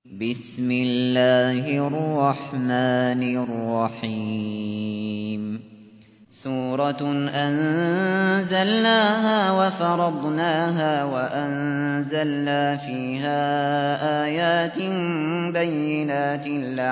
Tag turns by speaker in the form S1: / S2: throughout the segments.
S1: بسم الله الرحمن الرحيم سورة أنزلناها وفرضناها وأنزلنا فيها آيات بينات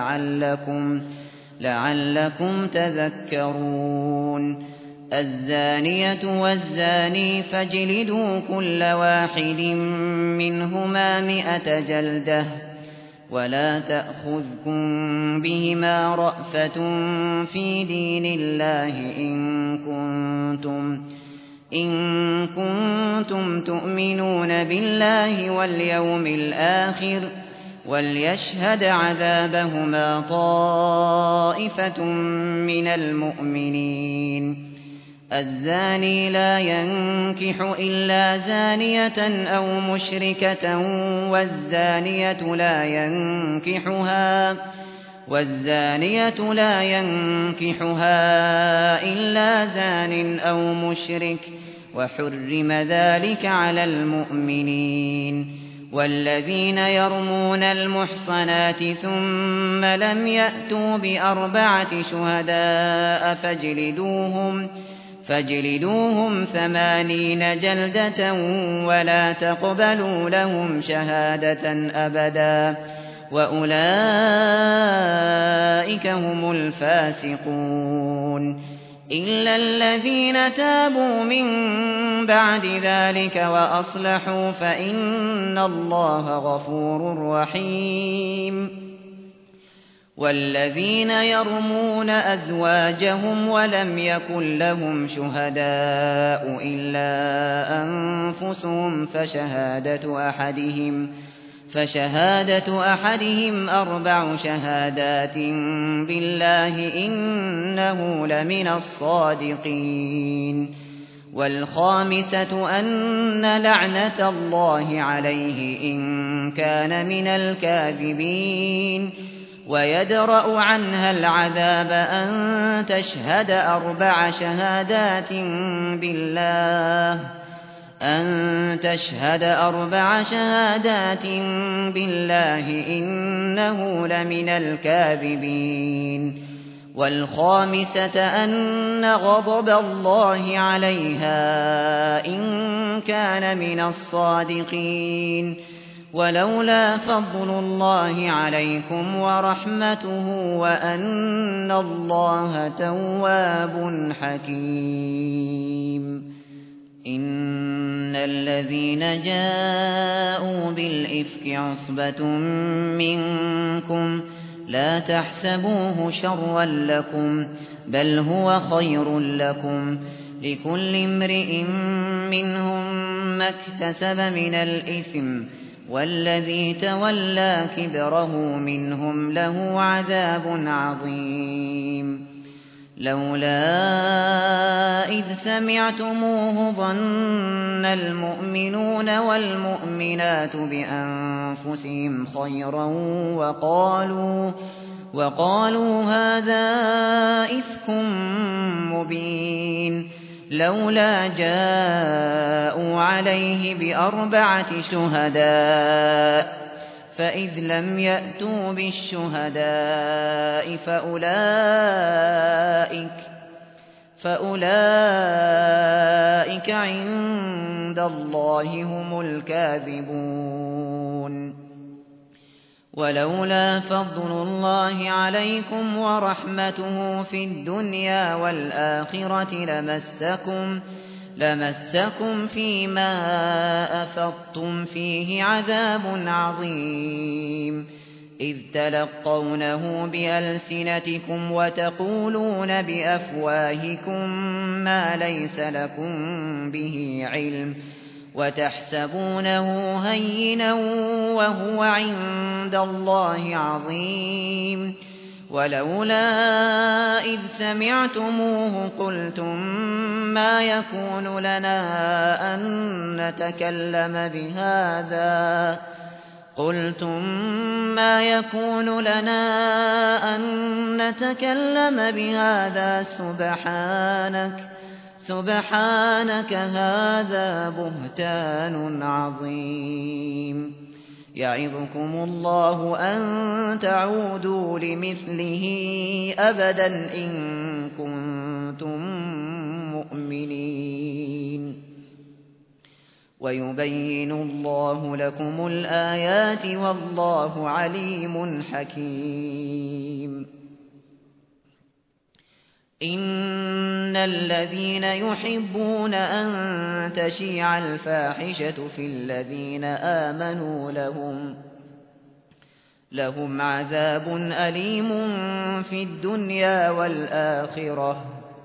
S1: لعلكم تذكرون الزانية والزاني فاجلدوا كل واحد منهما 100 جلدة ولا تأخذكم بهما رأفة في دين الله إن كنتم تؤمنون بالله واليوم الآخر وليشهد عذابهما طائفة من المؤمنين الزاني لا ينكح إلا زانية أو مشركة والزانية لا ينكحها إلا زان أو مشرك وحرم ذلك على المؤمنين والذين يرمون المحصنات ثم لم يأتوا ب4 شهداء فاجلدوهم 80 جلدة ولا تقبلوا لهم شهادة أبدا وأولئك هم الفاسقون إلا الذين تابوا من بعد ذلك وأصلحوا فإن الله غفور رحيم والذين يرمون أزواجهم ولم يكن لهم شهداء إلا أنفسهم فشهادة أحدهم 4 شهادات بالله إنه لمن الصادقين والخامسة أن لعنة الله عليه إن كان من الكاذبين ويدرأ عنها العذاب أن تشهد 4 شهادات بالله إنه لمن الكاذبين والخامسة أن غضب الله عليها إن كان من الصادقين ولولا فضل الله عليكم ورحمته وأن الله تواب حكيم إن الذين جاءوا بالإفك عصبة منكم لا تحسبوه شرا لكم بل هو خير لكم لكل امرئ منهم ما اكتسب من الإثم والذي تولى كبره منهم له عذاب عظيم لولا إذ سمعتموه ظن المؤمنون والمؤمنات بأنفسهم خيرا وقالوا هذا إفك مبين لولا جاءوا عليه ب4 شهداء فإذ لم يأتوا بالشهداء فأولئك عند الله هم الكاذبون ولولا فضل الله عليكم ورحمته في الدنيا والآخرة لمسكم فيما أفضتم فيه عذاب عظيم إذ تلقونه بألسنتكم وتقولون بأفواهكم ما ليس لكم به علم وتحسبونه هينا وهو عند الله عظيم ولولا إذ سمعتموه قلتم ما يكون لنا أن نتكلم بهذا سبحانك هذا بهتان عظيم يعظكم الله أن تعودوا لمثله أبدا إن كنتم مؤمنين ويبين الله لكم الآيات والله عليم حكيم إن الذين يحبون أن تشيع الفاحشة في الذين آمنوا لهم عذاب أليم في الدنيا والآخرة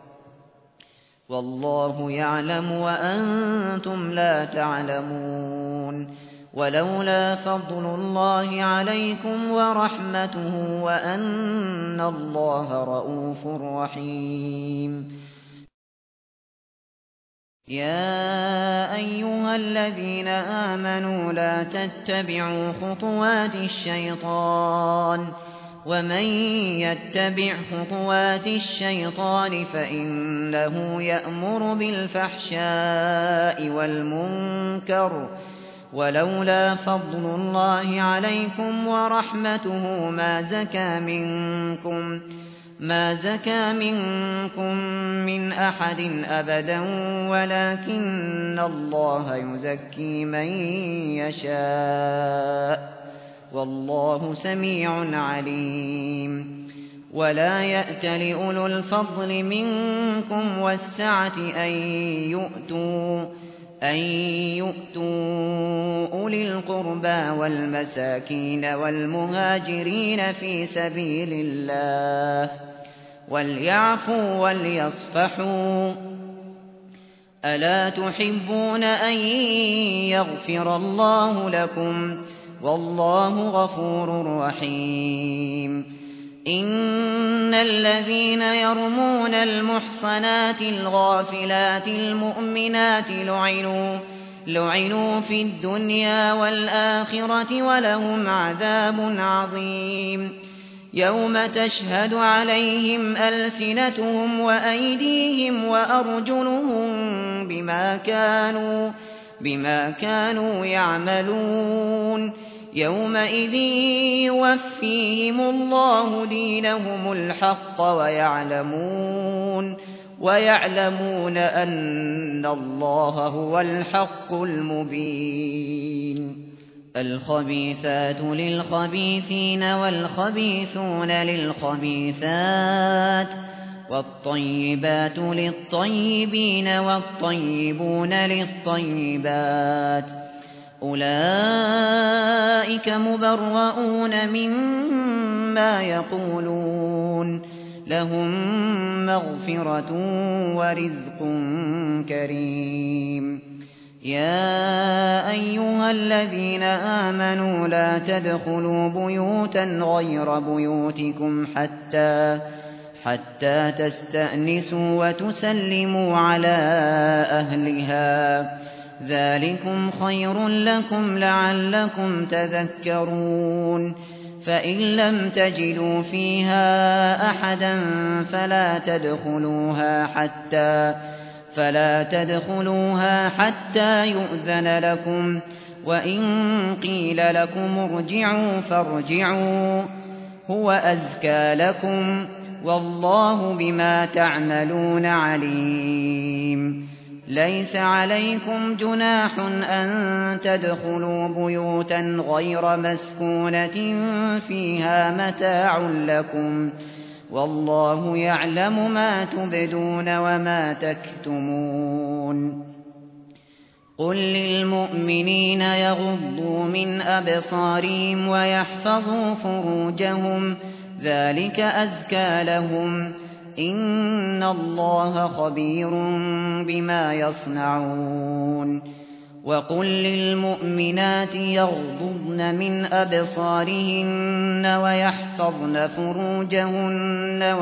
S1: والله يعلم وأنتم لا تعلمون ولولا فضل الله عليكم ورحمته وأن الله رءوف رحيم يا أيها الذين آمنوا لا تتبعوا خطوات الشيطان ومن يتبع خطوات الشيطان فإنه يأمر بالفحشاء والمنكر ولولا فضل الله عليكم ورحمته ما زكى منكم من أحد أبدا ولكن الله يزكي من يشاء والله سميع عليم ولا يأت لأولو الفضل منكم والسعة أن يؤتوا أولي القربى والمساكين والمهاجرين في سبيل الله وليعفوا وليصفحوا ألا تحبون أن يغفر الله لكم والله غفور رحيم إن الذين يرمون المحصنات الغافلات المؤمنات لعنوا في الدنيا والآخرة ولهم عذاب عظيم يوم تشهد عليهم ألسنتهم وأيديهم وأرجلهم بما كانوا يعملون يومئذ يوفيهم الله دينهم الحق ويعلمون أن الله هو الحق المبين الخبيثات للخبيثين والخبيثون للخبيثات والطيبات للطيبين والطيبون للطيبات أولئك مبرؤون مما يقولون لهم مغفرة ورزق كريم يا أيها الذين آمنوا لا تدخلوا بيوتا غير بيوتكم حتى تستأنسوا وتسلموا على أهلها ذلكم خير لكم لعلكم تذكرون فإن لم تجدوا فيها أحدا فلا تدخلوها حتى يؤذن لكم وإن قيل لكم ارجعوا فارجعوا هو أزكى لكم والله بما تعملون عليم ليس عليكم جناح أن تدخلوا بيوتا غير مسكونة فيها متاع لكم والله يعلم ما تبدون وما تكتمون قل للمؤمنين يغضوا من أبصارهم ويحفظوا فروجهم ذلك أزكى لهم إن الله خبير بما يصنعون وقل للمؤمنات يغضضن من أبصارهن ويحفظن فروجهن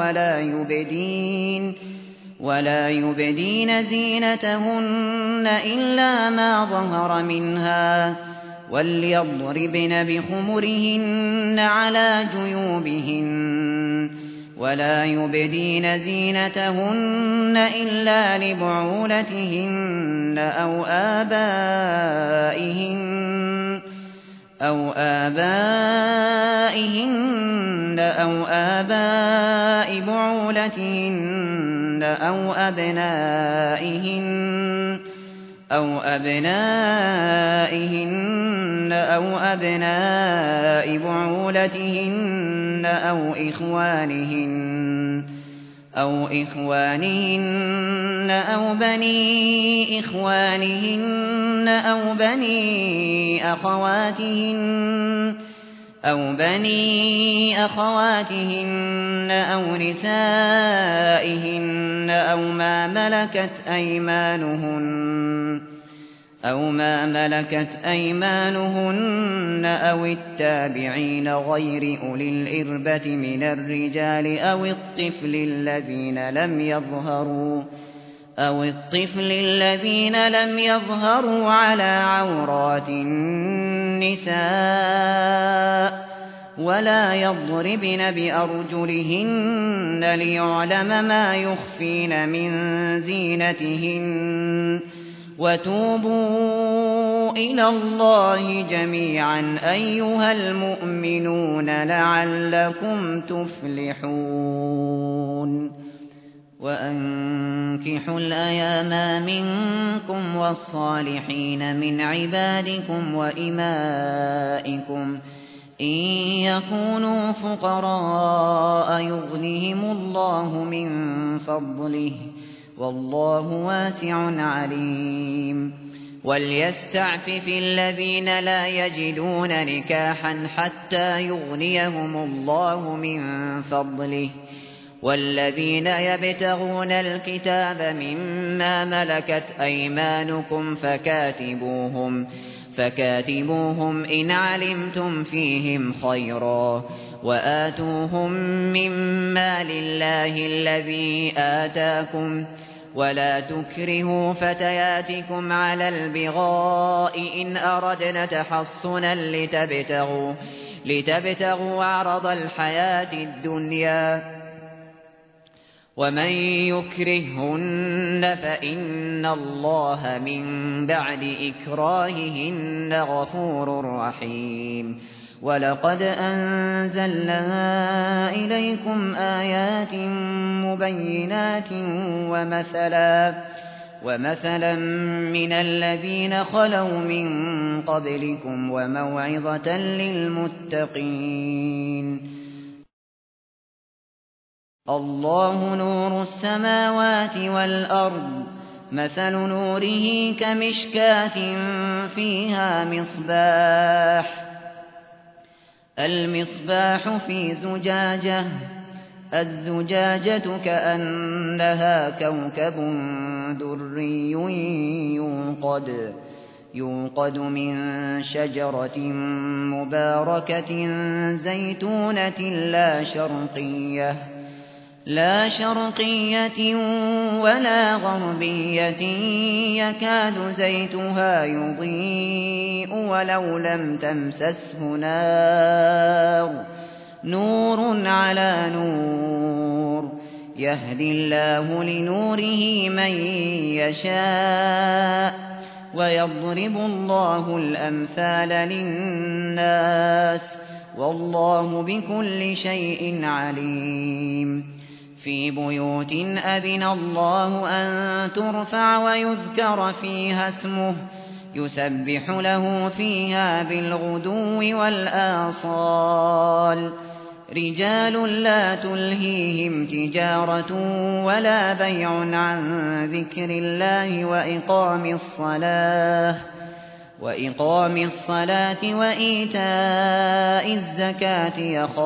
S1: ولا يبدين زينتهن إلا ما ظهر منها وليضربن بخمرهن على جيوبهن ولا يبدين زينتهن إلا لبعولتهن أو آبائهن أو آباء بعولتهن أو أبنائهن أو أبناء بعولتهن أو إخوانهن أو بني إخوانهن أو بني أخواتهن أو نسائهن أو ما ملكت أيمانهن أو التابعين غير أولي الإربة من الرجال أو الطفل الذين لم يظهروا على عورات النساء ولا يضربن بأرجلهن ليعلم ما يخفين من زينتهن وتوبوا إلى الله جميعا أيها المؤمنون لعلكم تفلحون وأنكحوا الأيام منكم والصالحين من عبادكم وإمائكم إن يكونوا فقراء يغنهم الله من فضله والله واسع عليم وليستعفف الذين لا يجدون نكاحا حتى يغنيهم الله من فضله والذين يبتغون الكتاب مما ملكت أيمانكم فكاتبوهم إن علمتم فيهم خيرا وآتوهم مما لله الذي آتاكم ولا تكرهوا فتياتكم على البغاء إن أردنا تحصنا لتبتغوا عرض الحياة الدنيا ومن يكرههن فإن الله من بعد إكراههن غفور رحيم ولقد أنزلنا إليكم آيات مبينات ومثلا من الذين خلوا من قبلكم وموعظة للمتقين الله نور السماوات والأرض مثل نوره كمشكاة فيها المصباح في زجاجة الزجاجة كأنها كوكب دري يوقد من شجرة مباركة زيتونة لا شرقية ولا غربية يكاد زيتها يضيء ولو لم تمسسه نور على نور يهدي الله لنوره من يشاء ويضرب الله الأمثال للناس والله بكل شيء عليم في بيوت أذن الله أن ترفع ويذكر فيها اسمه يسبح له فيها بالغدو والآصال رجال لا تلهيهم تجارة ولا بيع عن ذكر الله وإقام الصلاة وإيتاء الزكاة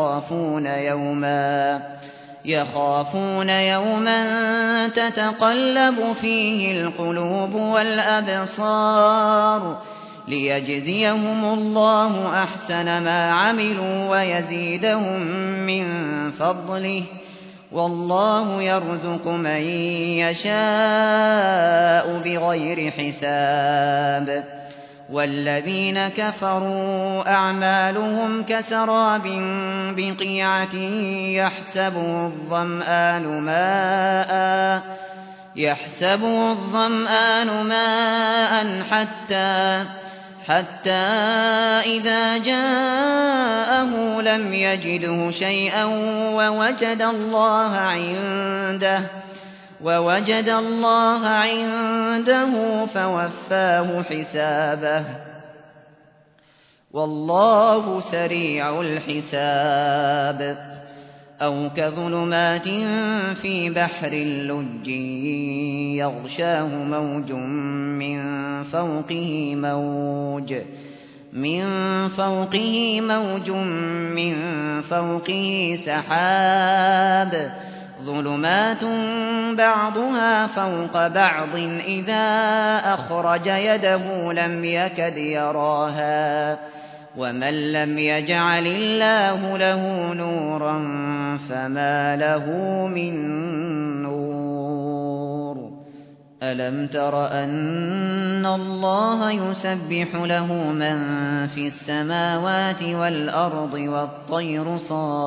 S1: يخافون يوما تتقلب فيه القلوب والأبصار ليجزيهم الله أحسن ما عملوا ويزيدهم من فضله والله يرزق من يشاء بغير حساب والذين كفروا أعمالهم كسراب بقيعة يحسبه الظمآن ماء حتى إذا جاءه لم يجده شيئا ووجد الله عنده فوفاه حسابه والله سريع الحساب أو كظلمات في بحر لج يغشاه موج من فوقه سحاب ظلمات بعضها فوق بعض إذا أخرج يده لم يكد يراها ومن لم يجعل الله له نورا فما له من نور ألم تر أن الله يسبح له من في السماوات والأرض والطير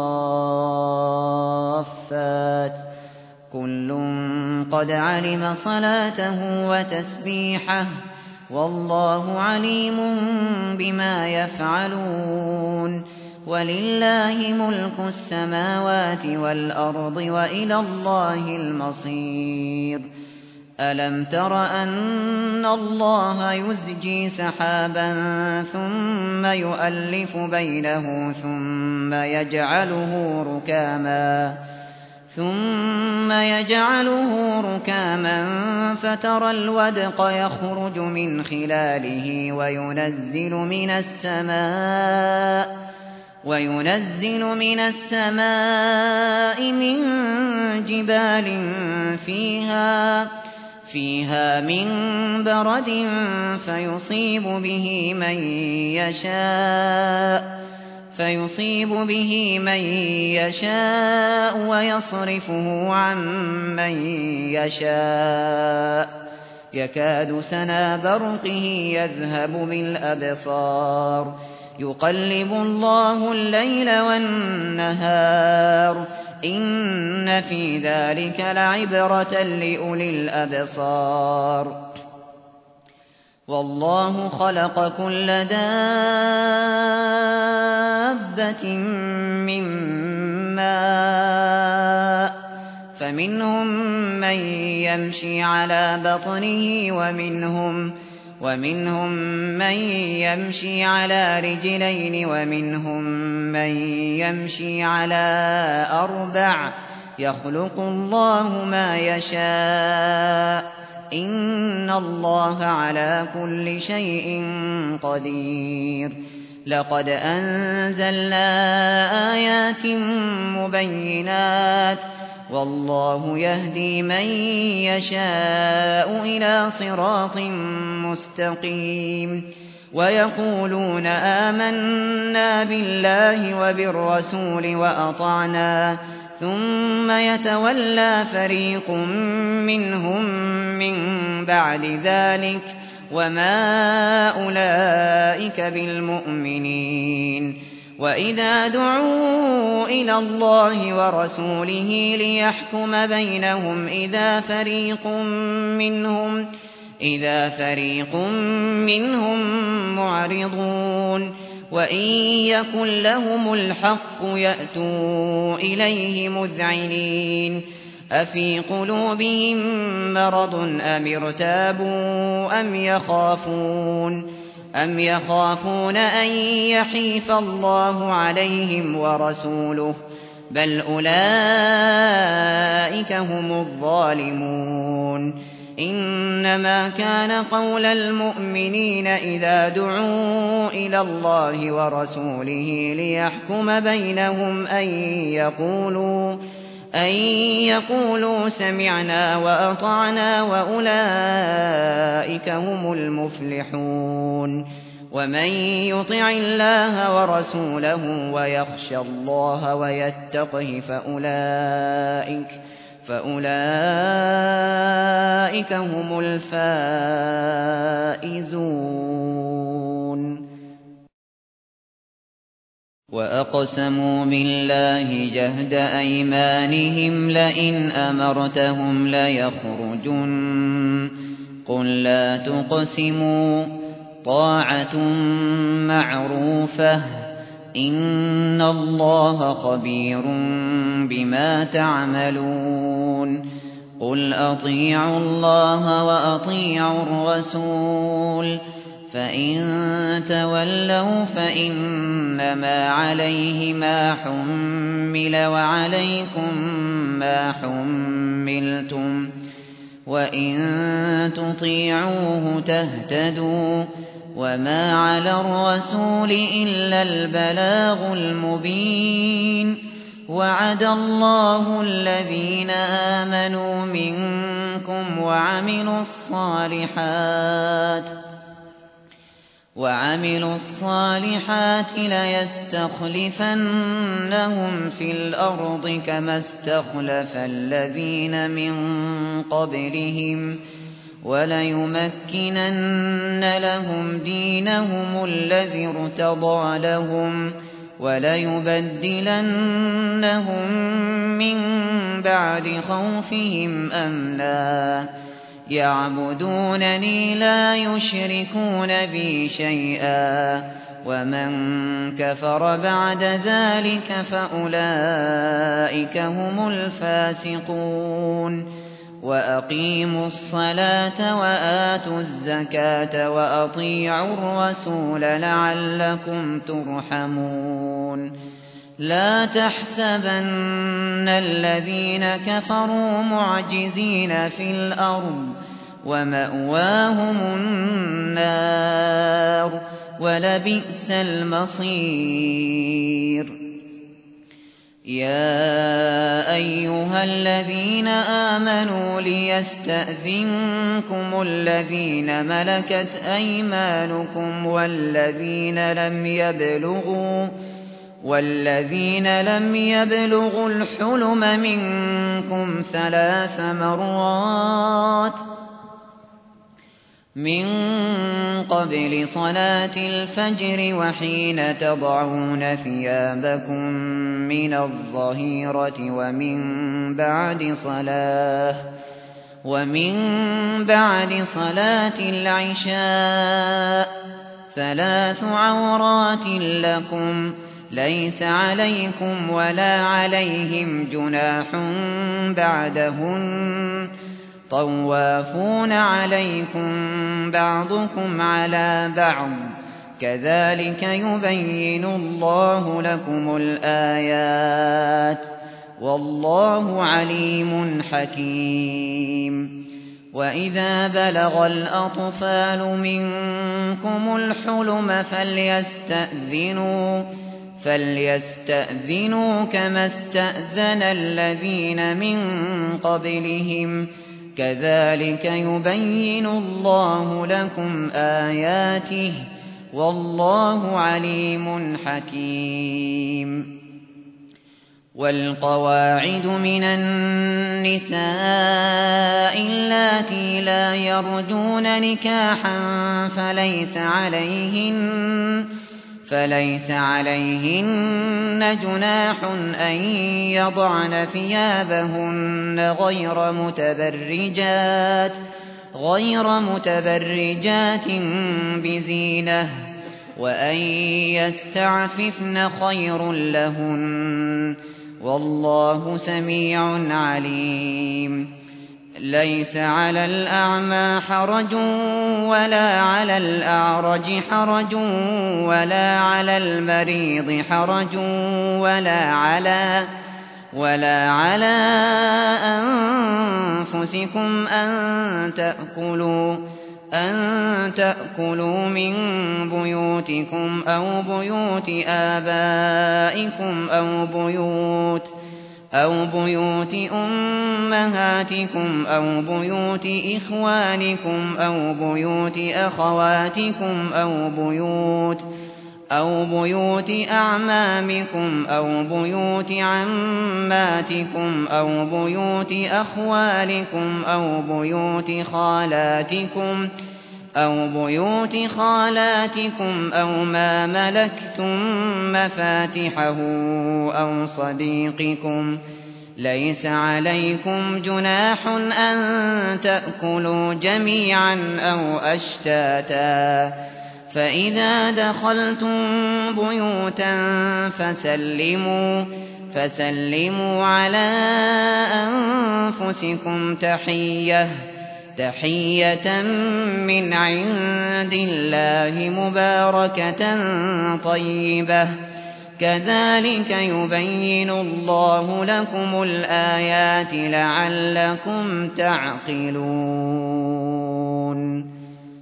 S1: صافات كل قد علم صلاته وتسبيحه والله عليم بما يفعلون ولله ملك السماوات والأرض وإلى الله المصير ألم تر أن الله يزجي سحابا ثم يؤلف بينه ثم يجعله ركاما فترى الودق يخرج من خلاله وينزل من السماء من جبال فيها من برد فيصيب به من يشاء ويصرفه عن من يشاء يكاد سنا برقه يذهب بالأبصار يقلب الله الليل والنهار إن في ذلك لعبرة لأولي الأبصار والله خلق كل دابة من ماء فمنهم من يمشي على بطنه ومنهم من يمشي على رجلين ومنهم من يمشي على أربع يخلق الله ما يشاء إن الله على كل شيء قدير لقد أنزلنا آيات مبينات والله يهدي من يشاء إلى صراط مستقيم ويقولون آمنا بالله وبالرسول وأطعنا ثم يتولى فريق منهم من بعد ذلك وما أولئك بالمؤمنين وإذا دعوا إلى الله ورسوله ليحكم بينهم إذا فريق منهم معرضون وإن يكن لهم الحق يأتوا إليه مذعنين أفي قلوبهم مرض أم ارتابوا أم يخافون أن يحيف الله عليهم ورسوله بل أولئك هم الظالمون إنما كان قول المؤمنين إذا دعوا إلى الله ورسوله ليحكم بينهم أن يقولوا سمعنا وأطعنا وأولئك هم المفلحون ومن يطع الله ورسوله ويخشى الله ويتقه فأولئك هم الفائزون وأقسموا بالله جهد أيمانهم لئن أمرتهم ليخرجن قل لا تقسموا طاعة معروفة إن الله خبير بما تعملون قل أطيعوا الله وأطيعوا الرسول فإن تولوا فإنما عليه ما حمل وعليكم ما حملتم وإن تطيعوه تهتدوا وما على الرسول إلا البلاغ المبين وعد الله الذين آمنوا منكم وعملوا الصالحات ليستخلفنهم في الأرض كما استخلف الذين من قبلهم وليمكنن لهم دينهم الذي ارتضى لهم وليبدلنهم من بعد خوفهم أمنا يعبدونني لا يشركون بي شيئا ومن كفر بعد ذلك فأولئك هم الفاسقون وأقيموا الصلاة وآتوا الزكاة وأطيعوا الرسول لعلكم ترحمون لا تحسبن الذين كفروا معجزين في الأرض ومأواهم النار ولبئس المصير يا أيها الذين آمنوا ليستأذنكم الذين ملكت أيمانكم والذين لم يبلغوا الحلم منكم 3 مرات من قبل صلاة الفجر وحين تضعون ثيابكم من الظهيرة ومن بعد صلاة العشاء 3 عورات لكم ليس عليكم ولا عليهم جناح بعدهن طوافون عليكم بعضكم على بعض كذلك يبين الله لكم الآيات والله عليم حكيم وإذا بلغ الأطفال منكم الحلم فليستأذنوا كما استأذن الذين من قبلهم كذلك يبين الله لكم آياته والله عليم حكيم والقواعد من النساء اللاتي لا يرجون نكاحا فليس عليهن جناح أن يضعن ثيابهن غير متبرجات بزينة وأن يستعففن خير لهن والله سميع عليم ليس على الأعمى حرج ولا على الأعرج حرج ولا على المريض حرج ولا على أنفسكم أن تأكلوا من بيوتكم أو بيوت آبائكم أو بيوت أمهاتكم أو بيوت إخوانكم أو بيوت أخواتكم أو بيوت أعمامكم أو بيوت عماتكم أو بيوت أخوالكم أو بيوت خالاتكم أو ما ملكتم مفاتحه أو صديقكم ليس عليكم جناح أن تأكلوا جميعا أو أشتاتا فإذا دخلتم بيوتا فسلموا على أنفسكم تحية من عند الله مباركة طيبة كذلك يبين الله لكم الآيات لعلكم تعقلون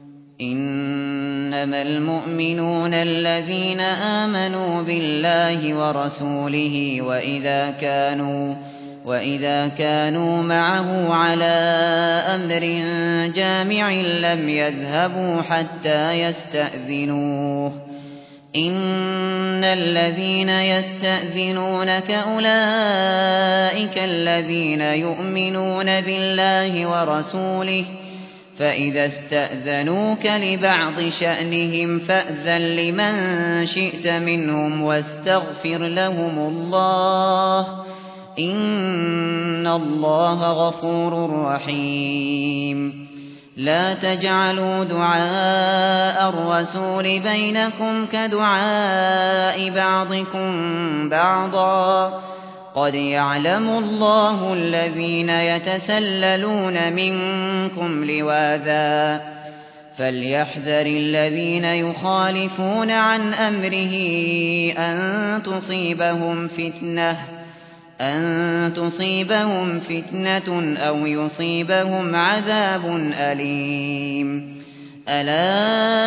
S1: إنما المؤمنون الذين آمنوا بالله ورسوله وإذا كانوا معه على أمر جامع لم يذهبوا حتى يستأذنوه إن الذين يستأذنونك أولئك الذين يؤمنون بالله ورسوله فإذا استأذنوك لبعض شأنهم فأذن لمن شئت منهم واستغفر لهم الله إن الله غفور رحيم لا تجعلوا دعاء الرسول بينكم كدعاء بعضكم بعضا قد يعلم الله الذين يتسللون منكم لواذا فليحذر الذين يخالفون عن أمره أن تصيبهم فتنة أو يصيبهم عذاب أليم ألا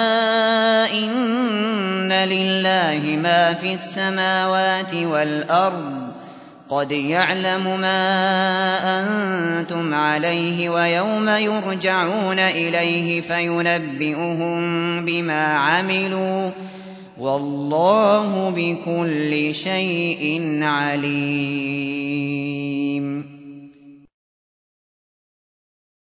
S1: إن لله ما في السماوات والأرض قد يعلم ما أنتم عليه ويوم يرجعون إليه فينبئهم بما عملوا والله بكل شيء عليم